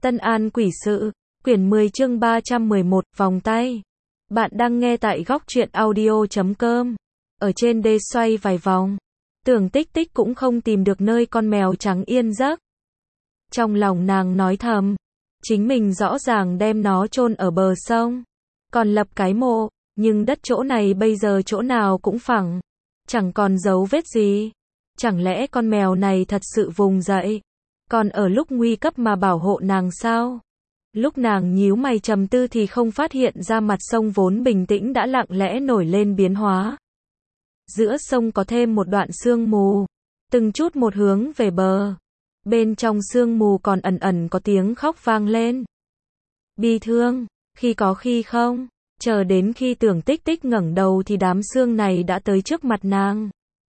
Tân An Quỷ Sự, quyển 10 chương 311, vòng tay. Bạn đang nghe tại góc truyện audio.com. Ở trên đê xoay vài vòng, Tưởng Tích Tích cũng không tìm được nơi con mèo trắng yên giấc. Trong lòng nàng nói thầm, chính mình rõ ràng đem nó chôn ở bờ sông, còn lập cái mộ, nhưng đất chỗ này bây giờ chỗ nào cũng phẳng, chẳng còn dấu vết gì. Chẳng lẽ con mèo này thật sự vùng dậy, còn ở lúc nguy cấp mà bảo hộ nàng sao? Lúc nàng nhíu mày trầm tư thì không phát hiện ra mặt sông vốn bình tĩnh đã lặng lẽ nổi lên biến hóa. Giữa sông có thêm một đoạn sương mù, từng chút một hướng về bờ. Bên trong sương mù còn ẩn ẩn có tiếng khóc vang lên. Bi thương, khi có khi không. Chờ đến khi Tưởng Tích Tích ngẩng đầu thì đám sương này đã tới trước mặt nàng.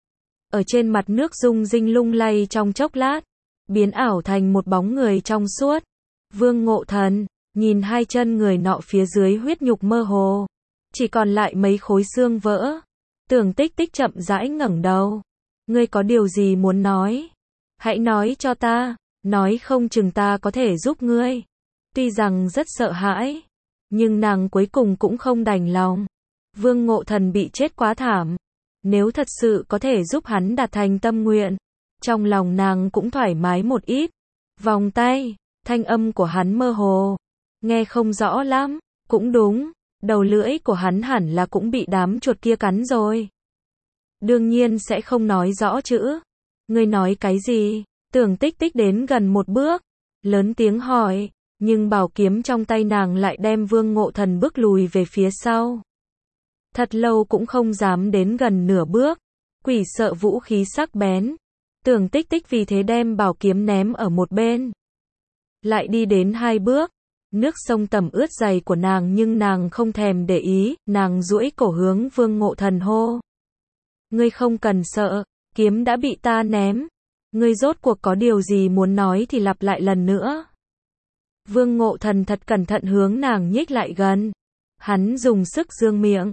Ở trên mặt nước rung rinh lung lay trong chốc lát, biến ảo thành một bóng người trong suốt. Vương Ngộ Thần, nhìn hai chân người nọ phía dưới huyết nhục mơ hồ, chỉ còn lại mấy khối xương vỡ. Tưởng Tích Tích chậm rãi ngẩng đầu. Ngươi có điều gì muốn nói? Hãy nói cho ta, nói không chừng ta có thể giúp ngươi. Tuy rằng rất sợ hãi, nhưng nàng cuối cùng cũng không đành lòng. Vương Ngộ Thần bị chết quá thảm. Nếu thật sự có thể giúp hắn đạt thành tâm nguyện, trong lòng nàng cũng thoải mái một ít. Vòng tay, thanh âm của hắn mơ hồ, nghe không rõ lắm. Cũng đúng, đầu lưỡi của hắn hẳn là cũng bị đám chuột kia cắn rồi. Đương nhiên sẽ không nói rõ chữ. Ngươi nói cái gì? Tưởng Tích Tích đến gần một bước, lớn tiếng hỏi, nhưng bảo kiếm trong tay nàng lại đem Vương Ngộ Thần bước lùi về phía sau. Thật lâu cũng không dám đến gần nửa bước, quỷ sợ vũ khí sắc bén. Tưởng Tích Tích vì thế đem bảo kiếm ném ở một bên. Lại đi đến 2 bước, nước sông tẩm ướt giày của nàng nhưng nàng không thèm để ý, nàng duỗi cổ hướng Vương Ngộ Thần hô. Ngươi không cần sợ, kiếm đã bị ta ném. Ngươi rốt cuộc có điều gì muốn nói thì lặp lại lần nữa. Vương Ngộ Thần thật cẩn thận hướng nàng nhích lại gần. Hắn dùng sức dương miệng.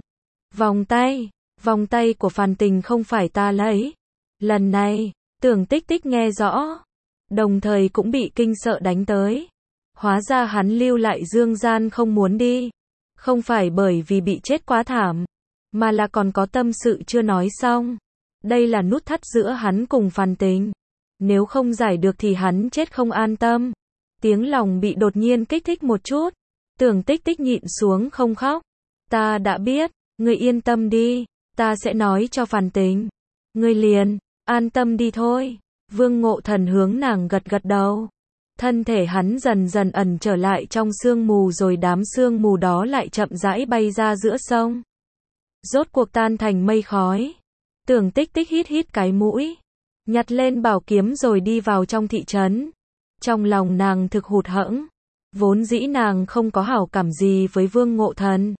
Vòng tay của Phàn Tình không phải ta lấy. Lần này, Tưởng Tích Tích nghe rõ, đồng thời cũng bị kinh sợ đánh tới. Hóa ra hắn lưu lại dương gian không muốn đi. Không phải bởi vì bị chết quá thảm, mà là còn có tâm sự chưa nói xong. Đây là nút thắt giữa hắn cùng Phàn Tình. Nếu không giải được thì hắn chết không an tâm. Tiếng lòng bị đột nhiên kích thích một chút. Tưởng Tích Tích nhịn xuống không khóc. Ta đã biết, ngươi yên tâm đi, ta sẽ nói cho Phàn Tình. Ngươi liền, an tâm đi thôi. Vương Ngộ Thần hướng nàng gật gật đầu. Thân thể hắn dần dần ẩn trở lại trong sương mù rồi đám sương mù đó lại chậm rãi bay ra giữa sông. Rốt cuộc tan thành mây khói. Tưởng Tích Tích hít hít cái mũi, nhặt lên bảo kiếm rồi đi vào trong thị trấn. Trong lòng nàng thực hụt hẫng. Vốn dĩ nàng không có hảo cảm gì với Vương Ngộ Thần.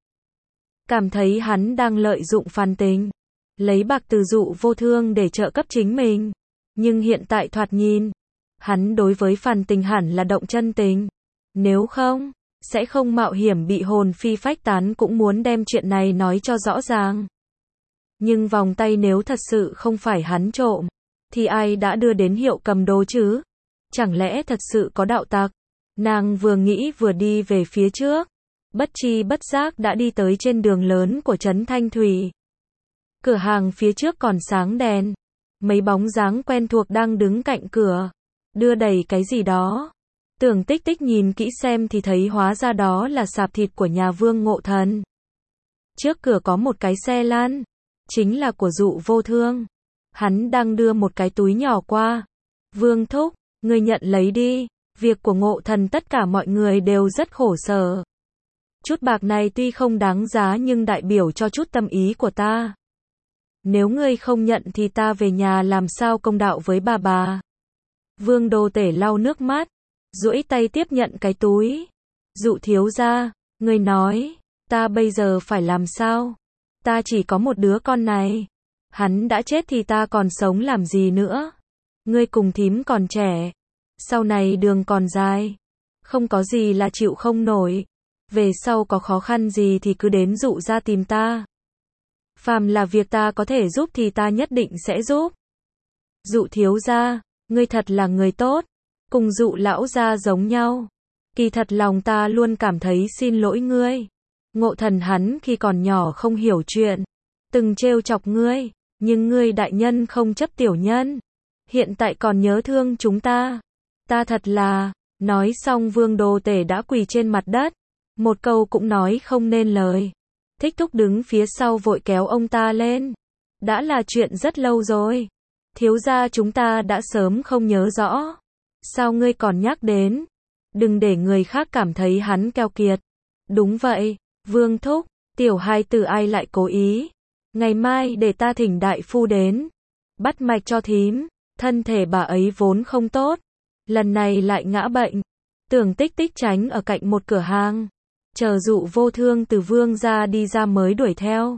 Cảm thấy hắn đang lợi dụng Phàn Tình, lấy bạc từ Dụ Vô Thương để trợ cấp chính mình. Nhưng hiện tại thoạt nhìn, hắn đối với Phàn Tình hẳn là động chân tình. Nếu không, sẽ không mạo hiểm bị hồn phi phách tán cũng muốn đem chuyện này nói cho rõ ràng. Nhưng vòng tay nếu thật sự không phải hắn trộm, thì ai đã đưa đến Hiệu Cầm Đồ chứ? Chẳng lẽ thật sự có đạo tặc? Nàng vừa nghĩ vừa đi về phía trước, bất tri bất giác đã đi tới trên đường lớn của trấn Thanh Thủy. Cửa hàng phía trước còn sáng đèn, mấy bóng dáng quen thuộc đang đứng cạnh cửa, đưa đẩy cái gì đó. Tưởng Tích Tích nhìn kỹ xem thì thấy hóa ra đó là sạp thịt của nhà Vương Ngộ Thần. Trước cửa có một cái xe lăn, chính là của Dụ Vô Thương. Hắn đang đưa một cái túi nhỏ qua. Vương thúc, ngươi nhận lấy đi, việc của Ngộ Thần tất cả mọi người đều rất khổ sở. Chút bạc này tuy không đáng giá nhưng đại biểu cho chút tâm ý của ta. Nếu ngươi không nhận thì ta về nhà làm sao công đạo với bà. Vương Đồ Tể lau nước mắt, duỗi tay tiếp nhận cái túi. Dụ thiếu gia, ngươi nói, ta bây giờ phải làm sao? Ta chỉ có một đứa con này. Hắn đã chết thì ta còn sống làm gì nữa? Ngươi cùng thím còn trẻ, sau này đường còn dài, không có gì là chịu không nổi. Về sau có khó khăn gì thì cứ đến Dụ ra tìm ta. Phàm là việc ta có thể giúp thì ta nhất định sẽ giúp. Dụ thiếu gia, ngươi thật là người tốt, cùng Dụ lão gia giống nhau. Kỳ thật lòng ta luôn cảm thấy xin lỗi ngươi. Ngộ Thần hắn khi còn nhỏ không hiểu chuyện, từng trêu chọc ngươi, nhưng ngươi đại nhân không chấp tiểu nhân. Hiện tại còn nhớ thương chúng ta. Ta thật là, nói xong Vương Đồ Tể đã quỳ trên mặt đất, một câu cũng nói không nên lời. Thích Thúc đứng phía sau vội kéo ông ta lên. Đã là chuyện rất lâu rồi. Thiếu gia chúng ta đã sớm không nhớ rõ. Sao ngươi còn nhắc đến? Đừng để người khác cảm thấy hắn keo kiệt. Đúng vậy, Vương Thúc, tiểu hai tử ai lại cố ý. Ngày mai để ta thỉnh đại phu đến. Bắt mạch cho thím, thân thể bà ấy vốn không tốt. Lần này lại ngã bệnh. Tưởng Tích Tích tránh ở cạnh một cửa hàng. Chờ Dụ Vô Thương từ Vương gia đi ra mới đuổi theo.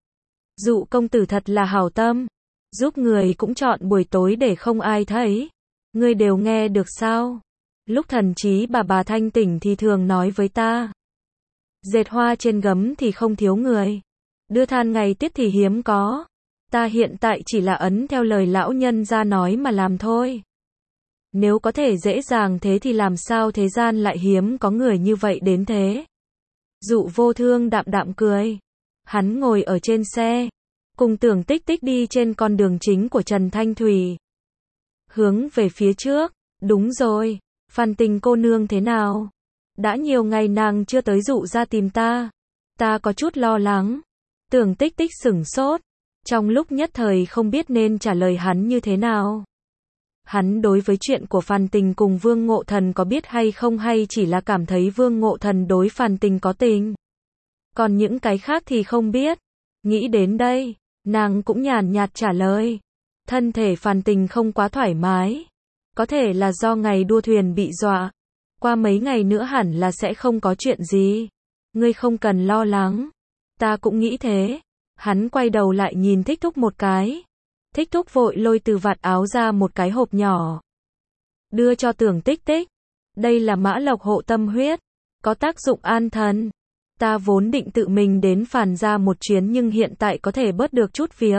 Dụ công tử thật là hảo tâm. Giúp người cũng chọn buổi tối để không ai thấy. Ngươi đều nghe được sao? Lúc thần trí bà thanh tỉnh thì thường nói với ta. Dệt hoa trên gấm thì không thiếu người. Đưa than ngày tiết thì hiếm có. Ta hiện tại chỉ là ấn theo lời lão nhân ra nói mà làm thôi. Nếu có thể dễ dàng thế thì làm sao thế gian lại hiếm có người như vậy đến thế? Dụ Vô Thương đạm đạm cười. Hắn ngồi ở trên xe, cùng Tưởng Tích Tích đi trên con đường chính của Trần Thanh Thủy. Hướng về phía trước, đúng rồi, Phan Tình cô nương thế nào? Đã nhiều ngày nàng chưa tới Dụ ra tìm ta. Ta có chút lo lắng. Tưởng Tích Tích sửng sốt, trong lúc nhất thời không biết nên trả lời hắn như thế nào. Hắn đối với chuyện của Phan Tình cùng Vương Ngộ Thần có biết hay không, hay chỉ là cảm thấy Vương Ngộ Thần đối Phan Tình có tình. Còn những cái khác thì không biết. Nghĩ đến đây, nàng cũng nhàn nhạt trả lời. Thân thể Phan Tình không quá thoải mái. Có thể là do ngày đua thuyền bị dọa. Qua mấy ngày nữa hẳn là sẽ không có chuyện gì. Ngươi không cần lo lắng. Ta cũng nghĩ thế. Hắn quay đầu lại nhìn Thích Thúc một cái. Thích Thúc vội lôi từ vạt áo ra một cái hộp nhỏ. Đưa cho Tưởng Tích Tích. Đây là mã lộc hộ tâm huyết. Có tác dụng an thần. Ta vốn định tự mình đến Phàn gia một chuyến nhưng hiện tại có thể bớt được chút việc.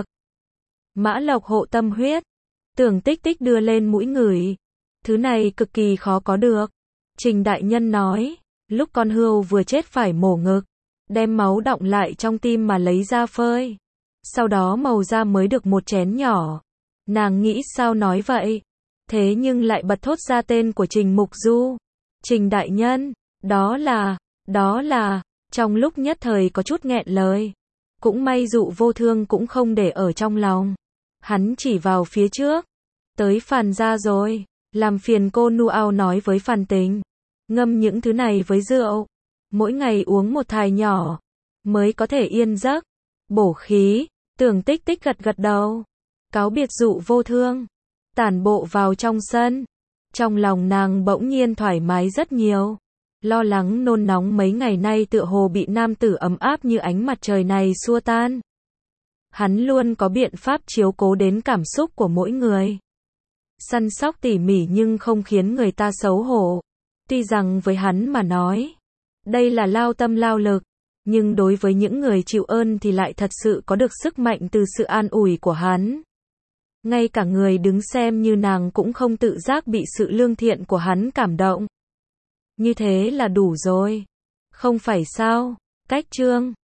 Mã lộc hộ tâm huyết. Tưởng Tích Tích đưa lên mũi ngửi. Thứ này cực kỳ khó có được. Trình đại nhân nói, lúc con hươu vừa chết phải mổ ngực, đem máu đọng lại trong tim mà lấy ra phơi. Sau đó màu ra mới được một chén nhỏ. Nàng nghĩ sao nói vậy? Thế nhưng lại bật thốt ra tên của Trình Mục Du. Trình đại nhân, đó là, trong lúc nhất thời có chút nghẹn lời. Cũng may Dụ Vô Thương cũng không để ở trong lòng. Hắn chỉ vào phía trước. Tới Phàn gia rồi, làm phiền cô Nu Ao nói với Phan Tình. Ngâm những thứ này với rượu. Mỗi ngày uống một thài nhỏ, mới có thể yên giấc. Bổ khí. Tưởng Tích Tích gật gật đầu. Cáo biệt Dụ Vô Thương. Tản bộ vào trong sân. Trong lòng nàng bỗng nhiên thoải mái rất nhiều. Lo lắng nôn nóng mấy ngày nay tựa hồ bị nam tử ấm áp như ánh mặt trời này xua tan. Hắn luôn có biện pháp chiếu cố đến cảm xúc của mỗi người. Săn sóc tỉ mỉ nhưng không khiến người ta xấu hổ. Tuy rằng với hắn mà nói, đây là lao tâm lao lực, nhưng đối với những người chịu ơn thì lại thật sự có được sức mạnh từ sự an ủi của hắn. Ngay cả người đứng xem như nàng cũng không tự giác bị sự lương thiện của hắn cảm động. Như thế là đủ rồi. Không phải sao? Cách chương